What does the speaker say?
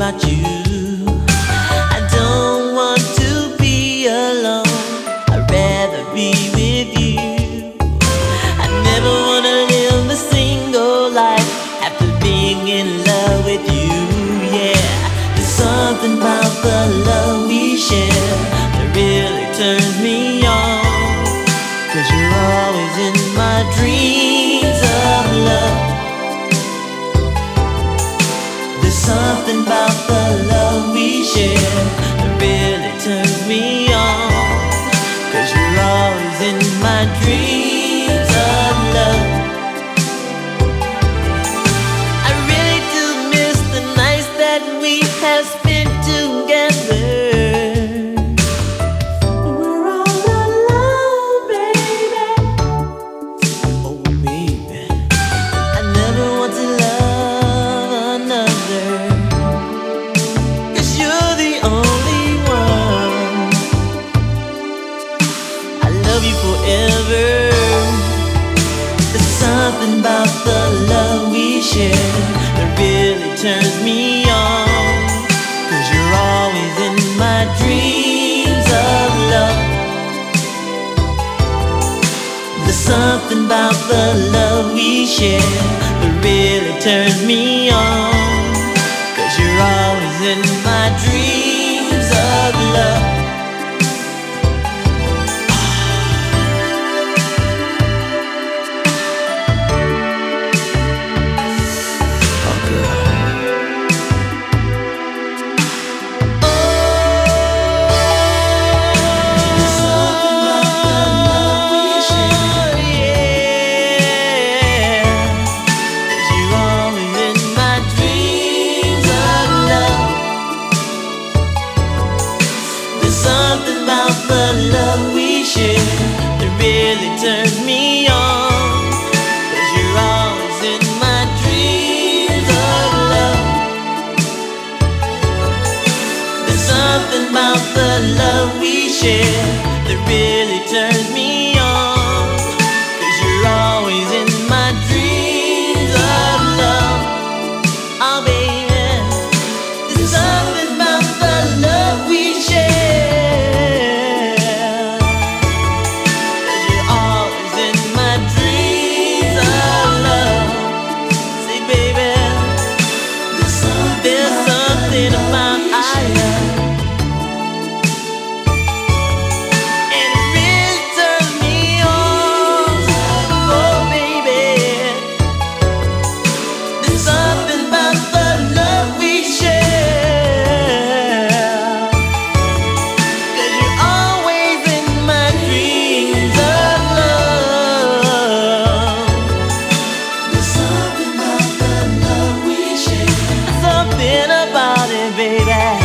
about you. I don't want to be alone, I'd rather be with you. I never wanna live a single life after being in love with you, yeah. There's something about the love we share that really turns me on, 'cause you're always in my dreams of love. There's something about the love we share that really turns me on, 'cause you're always in my dreams of love. I really do miss the nights that we have spent together. We're all alone, baby. Oh, baby, I never want to love another, 'cause you're the only one. I love you forever. There's something about the love we share that really turns me on, 'cause you're always in my dreams of love. There's something about the love we share that really turns me on, 'cause you're always in my dreams of love. Something about the love we share that really turns me on, 'cause you're always in my dreams of love. There's something about the love we share that really turns me on, 'cause you're always in my dreams of love. Oh baby, there's something about the love we share. There's something about I love, and it really turns me on. Oh baby, there's something about the love we share, 'cause you're always in my dreams of love. There's something about the love we share, something about it, baby.